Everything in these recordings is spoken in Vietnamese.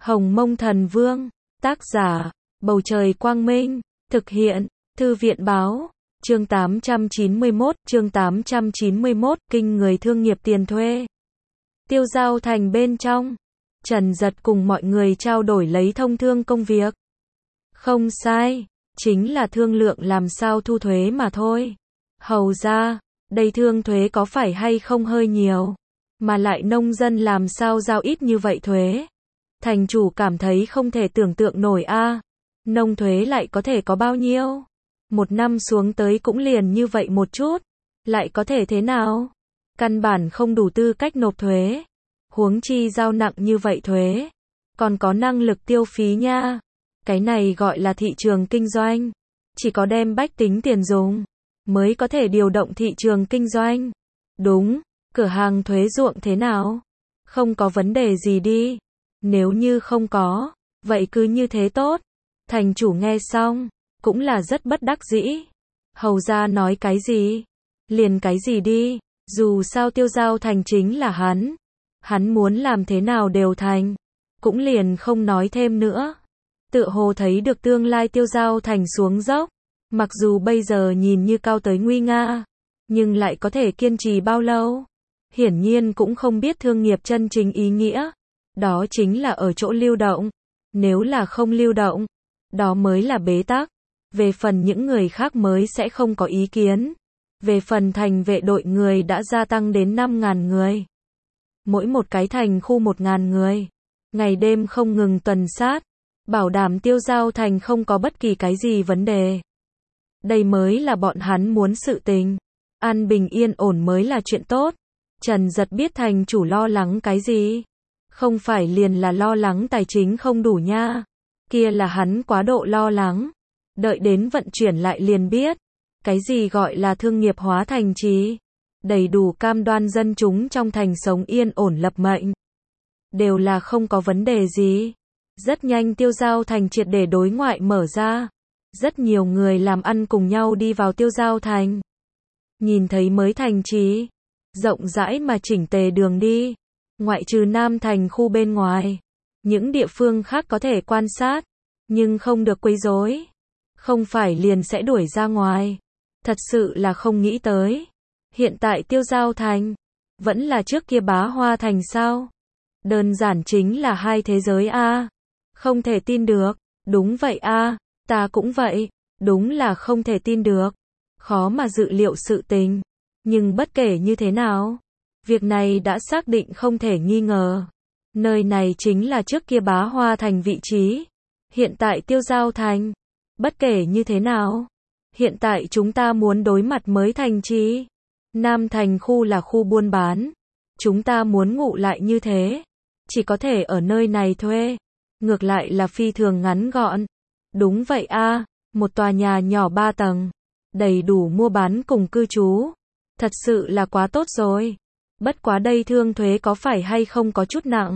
Hồng Mông Thần Vương, tác giả, Bầu Trời Quang Minh, thực hiện, Thư viện Báo, chương 891, kinh người thương nghiệp tiền thuê. Tiêu Giao Thành bên trong, Trần Dật cùng mọi người trao đổi lấy thông thương công việc. Không sai, chính là thương lượng làm sao thu thuế mà thôi. Hầu ra, đây thương thuế có phải hay không hơi nhiều, mà lại nông dân làm sao giao ít như vậy thuế. Thành chủ cảm thấy không thể tưởng tượng nổi a, nông thuế lại có thể có bao nhiêu? Một năm xuống tới cũng liền như vậy một chút, lại có thể thế nào? Căn bản không đủ tư cách nộp thuế, huống chi giao nặng như vậy thuế, còn có năng lực tiêu phí nha. Cái này gọi là thị trường kinh doanh, chỉ có đem bách tính tiền dùng, mới có thể điều động thị trường kinh doanh. Đúng, cửa hàng thuế ruộng thế nào? Không có vấn đề gì đi. Nếu như không có, vậy cứ như thế tốt. Thành chủ nghe xong, cũng là rất bất đắc dĩ. Hầu ra nói cái gì? Liền cái gì đi, dù sao Tiêu Giao Thành chính là hắn muốn làm thế nào đều thành. Cũng liền không nói thêm nữa. Tựa hồ thấy được tương lai Tiêu Giao Thành xuống dốc. Mặc dù bây giờ nhìn như cao tới nguy nga, nhưng lại có thể kiên trì bao lâu? Hiển nhiên cũng không biết thương nghiệp chân chính ý nghĩa. Đó chính là ở chỗ lưu động. Nếu là không lưu động, đó mới là bế tắc. Về phần những người khác mới sẽ không có ý kiến. Về phần thành vệ đội người đã gia tăng đến 5.000 người. Mỗi một cái thành khu 1.000 người. Ngày đêm không ngừng tuần sát. Bảo đảm Tiêu Giao Thành không có bất kỳ cái gì vấn đề. Đây mới là bọn hắn muốn sự tình. An bình yên ổn mới là chuyện tốt. Trần Dật biết thành chủ lo lắng cái gì? Không phải liền là lo lắng tài chính không đủ nha. Kia là hắn quá độ lo lắng. Đợi đến vận chuyển lại liền biết. Cái gì gọi là thương nghiệp hóa thành trì? Đầy đủ cam đoan dân chúng trong thành sống yên ổn lập mệnh. Đều là không có vấn đề gì. Rất nhanh Tiêu Giao Thành triệt để đối ngoại mở ra. Rất nhiều người làm ăn cùng nhau đi vào Tiêu Giao Thành. Nhìn thấy mới thành trì, rộng rãi mà chỉnh tề đường đi. Ngoại trừ Nam Thành khu bên ngoài, những địa phương khác có thể quan sát, nhưng không được quấy rối. Không phải liền sẽ đuổi ra ngoài. Thật sự là không nghĩ tới. Hiện tại Tiêu Giao Thành, vẫn là trước kia Bá Hoa Thành sao? Đơn giản chính là hai thế giới a. Không thể tin được. Đúng vậy a, ta cũng vậy. Đúng là không thể tin được. Khó mà dự liệu sự tình. Nhưng bất kể như thế nào, việc này đã xác định không thể nghi ngờ. Nơi này chính là trước kia Bá Hoa Thành vị trí. Hiện tại Tiêu Giao Thành. Bất kể như thế nào, hiện tại chúng ta muốn đối mặt mới thành trì. Nam Thành khu là khu buôn bán. Chúng ta muốn ngụ lại như thế. Chỉ có thể ở nơi này thuê. Ngược lại là phi thường ngắn gọn. Đúng vậy a, một tòa nhà nhỏ 3 tầng. Đầy đủ mua bán cùng cư trú. Thật sự là quá tốt rồi. Bất quá đây thương thuế có phải hay không có chút nặng?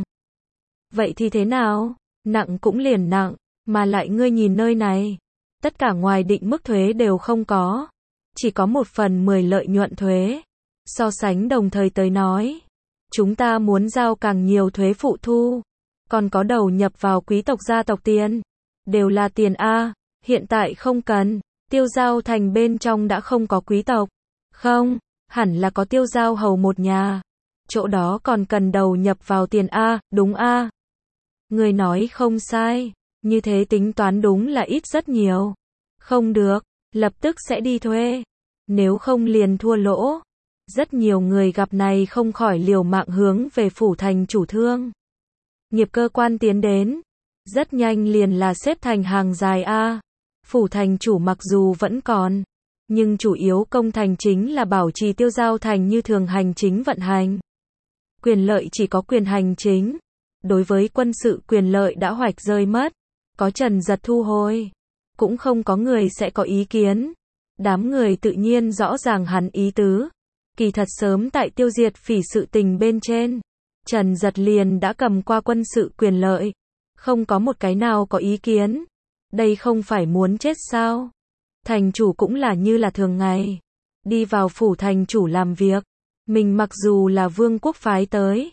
Vậy thì thế nào? Nặng cũng liền nặng. Mà lại ngươi nhìn nơi này. Tất cả ngoài định mức thuế đều không có. Chỉ có 1/10 lợi nhuận thuế. So sánh đồng thời tới nói. Chúng ta muốn giao càng nhiều thuế phụ thu. Còn có đầu nhập vào quý tộc gia tộc tiền. Đều là tiền A. Hiện tại không cần. Tiêu Giao Thành bên trong đã không có quý tộc. Không, hẳn là có Tiêu Giao hầu một nhà. Chỗ đó còn cần đầu nhập vào tiền A, đúng A. Người nói không sai. Như thế tính toán đúng là ít rất nhiều. Không được, lập tức sẽ đi thuê. Nếu không liền thua lỗ. Rất nhiều người gặp này không khỏi liều mạng hướng về phủ thành chủ thương. Nghiệp cơ quan tiến đến. Rất nhanh liền là xếp thành hàng dài A. Phủ thành chủ mặc dù vẫn còn, nhưng chủ yếu công thành chính là bảo trì Tiêu Giao Thành như thường hành chính vận hành. Quyền lợi chỉ có quyền hành chính. Đối với quân sự quyền lợi đã hoạch rơi mất. Có Trần Dật thu hồi. Cũng không có người sẽ có ý kiến. Đám người tự nhiên rõ ràng hắn ý tứ. Kỳ thật sớm tại tiêu diệt phỉ sự tình bên trên. Trần Dật liền đã cầm qua quân sự quyền lợi. Không có một cái nào có ý kiến. Đây không phải muốn chết sao? Thành chủ cũng là như là thường ngày. Đi vào phủ thành chủ làm việc. Mình mặc dù là vương quốc phái tới.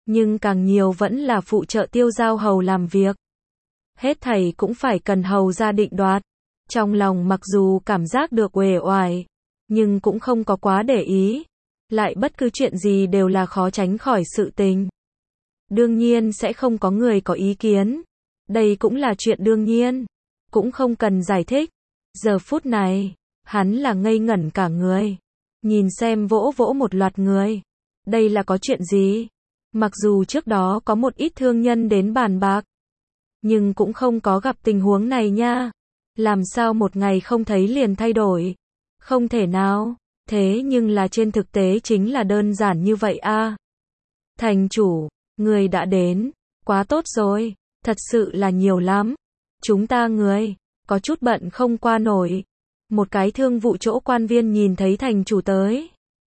nhưng càng nhiều vẫn là phụ trợ Tiêu Giao Hầu làm việc. Hết thảy cũng phải cần hầu ra định đoạt. Trong lòng mặc dù cảm giác được uể oải, nhưng cũng không có quá để ý. Lại bất cứ chuyện gì đều là khó tránh khỏi sự tình. Đương nhiên sẽ không có người có ý kiến. Đây cũng là chuyện đương nhiên. Cũng không cần giải thích. Giờ phút này, hắn là ngây ngẩn cả người. Nhìn xem vỗ vỗ một loạt người. Đây là có chuyện gì? Mặc dù trước đó có một ít thương nhân đến bàn bạc, nhưng cũng không có gặp tình huống này nha. Làm sao một ngày không thấy liền thay đổi? Không thể nào. Thế nhưng là trên thực tế chính là đơn giản như vậy a. Thành chủ, người đã đến. Quá tốt rồi. Thật sự là nhiều lắm. Chúng ta người, có chút bận không qua nổi. Một cái thương vụ chỗ quan viên nhìn thấy thành chủ tới,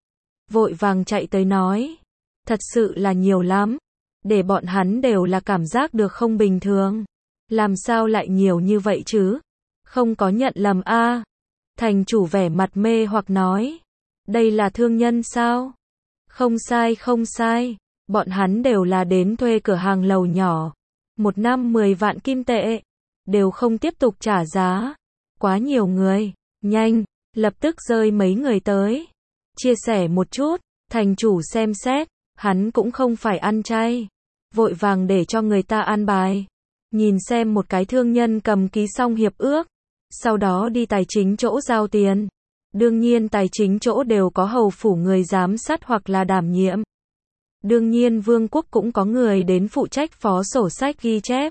vội vàng chạy tới nói. Thật sự là nhiều lắm. Để bọn hắn đều là cảm giác được không bình thường. Làm sao lại nhiều như vậy chứ? Không có nhận lầm a. Thành chủ vẻ mặt mê hoặc nói. Đây là thương nhân sao? Không sai không sai. Bọn hắn đều là đến thuê cửa hàng lầu nhỏ. Một năm 10 vạn kim tệ. Đều không tiếp tục trả giá. Quá nhiều người. Nhanh, lập tức rơi mấy người tới. Chia sẻ một chút. Thành chủ xem xét. Hắn cũng không phải ăn chay. Vội vàng để cho người ta an bài. Nhìn xem một cái thương nhân cầm ký xong hiệp ước. Sau đó đi tài chính chỗ giao tiền. Đương nhiên tài chính chỗ đều có hầu phủ người giám sát hoặc là đảm nhiệm. Đương nhiên vương quốc cũng có người đến phụ trách phó sổ sách ghi chép.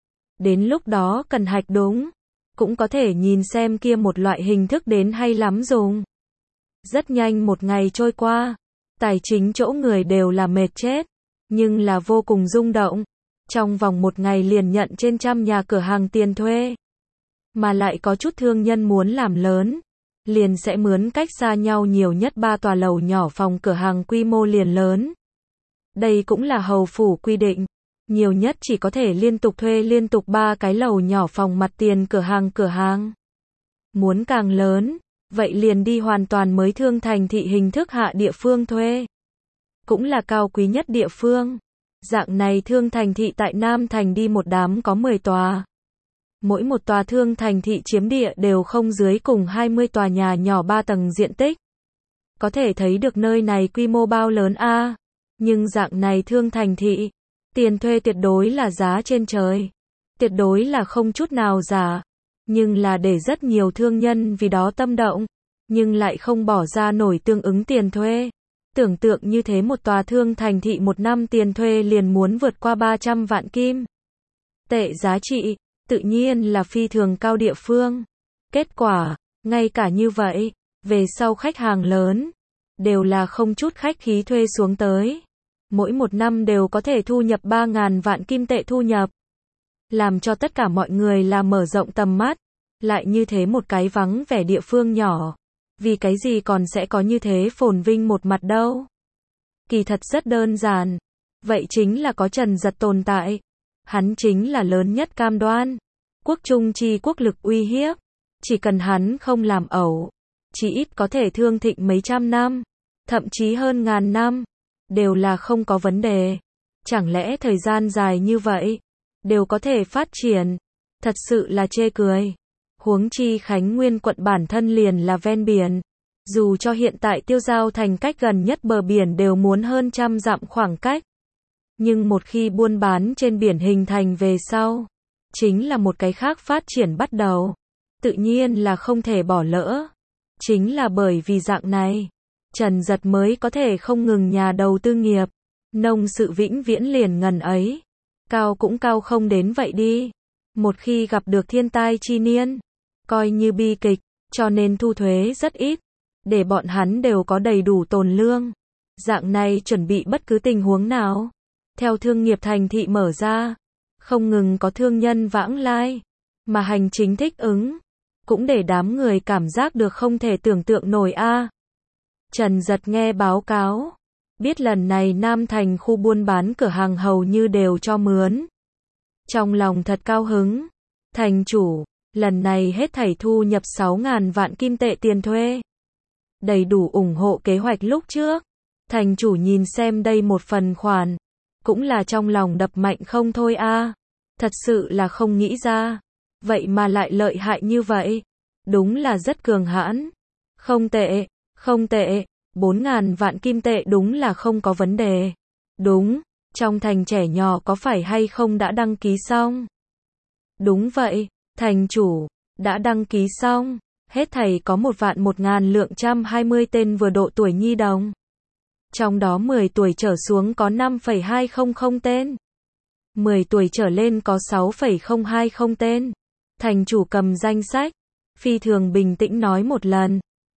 Đến lúc đó cần hạch đúng. Cũng có thể nhìn xem kia một loại hình thức đến hay lắm dùng. Rất nhanh một ngày trôi qua. Tài chính chỗ người đều là mệt chết. Nhưng là vô cùng rung động. Trong vòng một ngày liền nhận trên trăm nhà cửa hàng tiền thuê. Mà lại có chút thương nhân muốn làm lớn. Liền sẽ mướn cách xa nhau nhiều nhất 3 tòa lầu nhỏ phòng cửa hàng quy mô liền lớn. Đây cũng là hầu phủ quy định. Nhiều nhất chỉ có thể liên tục thuê liên tục 3 cái lầu nhỏ phòng mặt tiền cửa hàng. Muốn càng lớn, vậy liền đi hoàn toàn mới thương thành thị hình thức hạ địa phương thuê. Cũng là cao quý nhất địa phương. Dạng này thương thành thị tại Nam Thành đi một đám có 10 tòa. Mỗi một tòa thương thành thị chiếm địa đều không dưới cùng 20 tòa nhà nhỏ 3 tầng diện tích. Có thể thấy được nơi này quy mô bao lớn a. Nhưng dạng này thương thành thị, tiền thuê tuyệt đối là giá trên trời. Tuyệt đối là không chút nào giả. Nhưng là để rất nhiều thương nhân vì đó tâm động. Nhưng lại không bỏ ra nổi tương ứng tiền thuê. Tưởng tượng như thế một tòa thương thành thị một năm tiền thuê liền muốn vượt qua 300 vạn kim tệ giá trị. Tự nhiên là phi thường cao địa phương. Kết quả, ngay cả như vậy, về sau khách hàng lớn, đều là không chút khách khí thuê xuống tới. Mỗi một năm đều có thể thu nhập 3.000 vạn kim tệ thu nhập. Làm cho tất cả mọi người là mở rộng tầm mắt. Lại như thế một cái vắng vẻ địa phương nhỏ. Vì cái gì còn sẽ có như thế phồn vinh một mặt đâu. Kỳ thật rất đơn giản. Vậy chính là có Trần Giật tồn tại. Hắn chính là lớn nhất cam đoan. Quốc trung chi quốc lực uy hiếp. Chỉ cần hắn không làm ẩu. Chỉ ít có thể thương thịnh mấy trăm năm. Thậm chí hơn ngàn năm. Đều là không có vấn đề. Chẳng lẽ thời gian dài như vậy. Đều có thể phát triển. Thật sự là chê cười. Huống chi Khánh Nguyên quận bản thân liền là ven biển. Dù cho hiện tại Tiêu Giao thành cách gần nhất bờ biển đều muốn hơn 100 dặm khoảng cách. Nhưng một khi buôn bán trên biển hình thành về sau, chính là một cái khác phát triển bắt đầu. Tự nhiên là không thể bỏ lỡ. Chính là bởi vì dạng này, Trần Giật mới có thể không ngừng nhà đầu tư nghiệp. Nông sự vĩnh viễn liền ngần ấy. Cao cũng cao không đến vậy đi. Một khi gặp được thiên tai chi niên, coi như bi kịch, cho nên thu thuế rất ít. Để bọn hắn đều có đầy đủ tồn lương. Dạng này chuẩn bị bất cứ tình huống nào. Theo thương nghiệp thành thị mở ra, không ngừng có thương nhân vãng lai, mà hành chính thích ứng, cũng để đám người cảm giác được không thể tưởng tượng nổi a. Trần Giật nghe báo cáo, biết lần này Nam Thành khu buôn bán cửa hàng hầu như đều cho mướn. Trong lòng thật cao hứng. Thành chủ, lần này hết thảy thu nhập 6.000 vạn kim tệ tiền thuê. Đầy đủ ủng hộ kế hoạch lúc trước. Thành chủ nhìn xem đây một phần khoản. cũng là trong lòng đập mạnh không thôi a. Thật sự là không nghĩ ra, vậy mà lại lợi hại như vậy. Đúng là rất cường hãn. Không tệ, không tệ, 4.000 vạn kim tệ đúng là không có vấn đề. Đúng, trong thành trẻ nhỏ có phải hay không đã đăng ký xong? Đúng vậy, thành chủ, đã đăng ký xong. Hết thảy có 1.100.000 lượng 120 tên vừa độ tuổi nhi đồng. Trong đó 10 tuổi trở xuống có 5,200 tên. 10 tuổi trở lên có 6,020 tên. Thành chủ cầm danh sách, phi thường bình tĩnh nói một lần.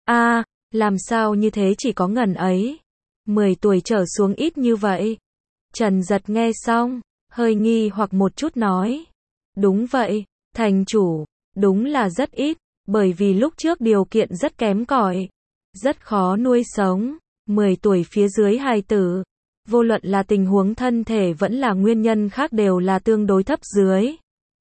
Làm sao như thế chỉ có ngần ấy? 10 tuổi trở xuống ít như vậy. Trần Giật nghe xong, hơi nghi hoặc một chút nói. Đúng vậy, thành chủ, đúng là rất ít, bởi vì lúc trước điều kiện rất kém cỏi, rất khó nuôi sống. 10 tuổi phía dưới hài tử, vô luận là tình huống thân thể vẫn là nguyên nhân khác đều là tương đối thấp dưới.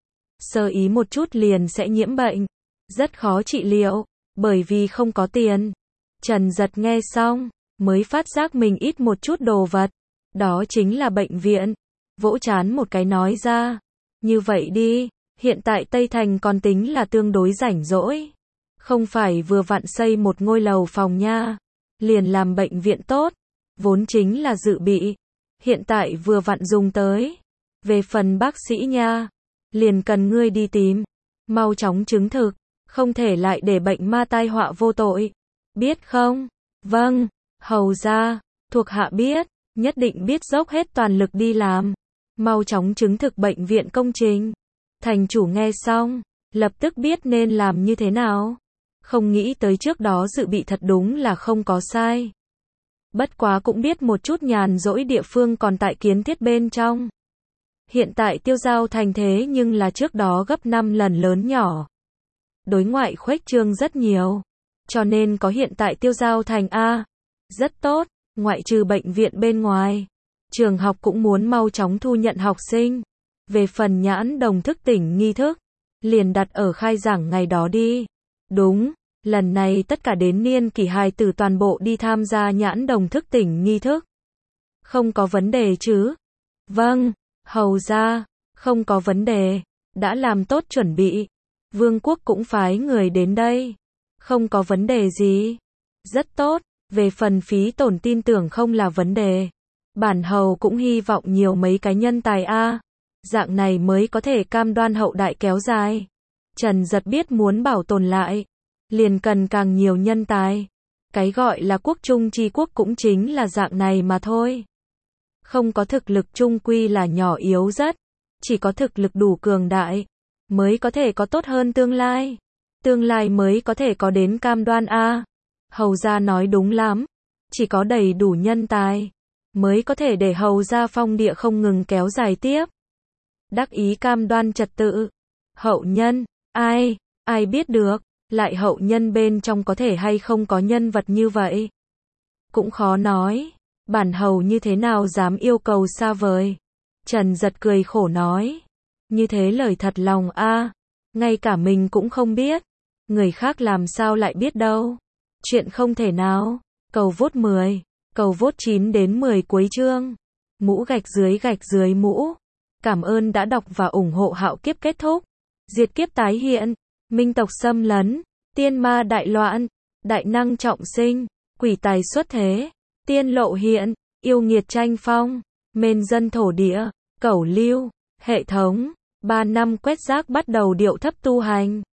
Sơ ý một chút liền sẽ nhiễm bệnh, rất khó trị liệu, bởi vì không có tiền. Trần Giật nghe xong, mới phát giác mình ít một chút đồ vật, đó chính là bệnh viện. Vỗ trán một cái nói ra, như vậy đi, hiện tại Tây Thành còn tính là tương đối rảnh rỗi. Không phải vừa vặn xây một ngôi lầu phòng nha, liền làm bệnh viện tốt, vốn chính là dự bị, hiện tại vừa vặn dùng tới. Về phần bác sĩ nha, liền cần ngươi đi tìm, mau chóng chứng thực, không thể lại để bệnh ma tai họa vô tội, biết không? Vâng, hầu ra, thuộc hạ biết, nhất định biết dốc hết toàn lực đi làm, mau chóng chứng thực bệnh viện công trình. Thành chủ nghe xong, lập tức biết nên làm như thế nào. Không nghĩ tới trước đó dự bị thật đúng là không có sai. Bất quá cũng biết một chút nhàn rỗi địa phương còn tại kiến thiết bên trong. Hiện tại Tiêu Giao Thành thế nhưng là trước đó gấp 5 lần lớn nhỏ. Đối ngoại khuếch trương rất nhiều. Cho nên có hiện tại Tiêu Giao Thành A. Rất tốt, ngoại trừ bệnh viện bên ngoài. Trường học cũng muốn mau chóng thu nhận học sinh. Về phần nhãn đồng thức tỉnh nghi thức, liền đặt ở khai giảng ngày đó đi. Đúng, lần này tất cả đến niên kỷ hài tử toàn bộ đi tham gia nhãn đồng thức tỉnh nghi thức. Không có vấn đề chứ? Vâng, hầu ra, không có vấn đề, đã làm tốt chuẩn bị. Vương quốc cũng phái người đến đây. Không có vấn đề gì. Rất tốt, về phần phí tổn tin tưởng không là vấn đề. Bản hầu cũng hy vọng nhiều mấy cái nhân tài a. Dạng này mới có thể cam đoan hậu đại kéo dài. Trần Giật biết muốn bảo tồn lại, liền cần càng nhiều nhân tài. Cái gọi là quốc trung chi quốc cũng chính là dạng này mà thôi. Không có thực lực trung quy là nhỏ yếu rất, chỉ có thực lực đủ cường đại, mới có thể có tốt hơn tương lai. Tương lai mới có thể có đến cam đoan a. Hầu gia nói đúng lắm, chỉ có đầy đủ nhân tài, mới có thể để hầu gia phong địa không ngừng kéo dài tiếp. Đắc ý cam đoan trật tự. Hậu nhân, ai biết được, lại hậu nhân bên trong có thể hay không có nhân vật như vậy. Cũng khó nói, bản hầu như thế nào dám yêu cầu xa vời. Trần Giật cười khổ nói, như thế lời thật lòng a, ngay cả mình cũng không biết, người khác làm sao lại biết đâu. Chuyện không thể nào. Cầu vote 10, cầu vote 9 đến 10 cuối chương. Mũ gạch dưới mũ. Cảm ơn đã đọc và ủng hộ. Hạo kiếp kết thúc, diệt kiếp tái hiện, minh tộc xâm lấn, tiên ma đại loạn, đại năng trọng sinh, quỷ tài xuất thế, tiên lộ hiện, yêu nghiệt tranh phong, mên dân thổ địa, cẩu lưu, hệ thống, 3 năm quét rác bắt đầu điệu thấp tu hành.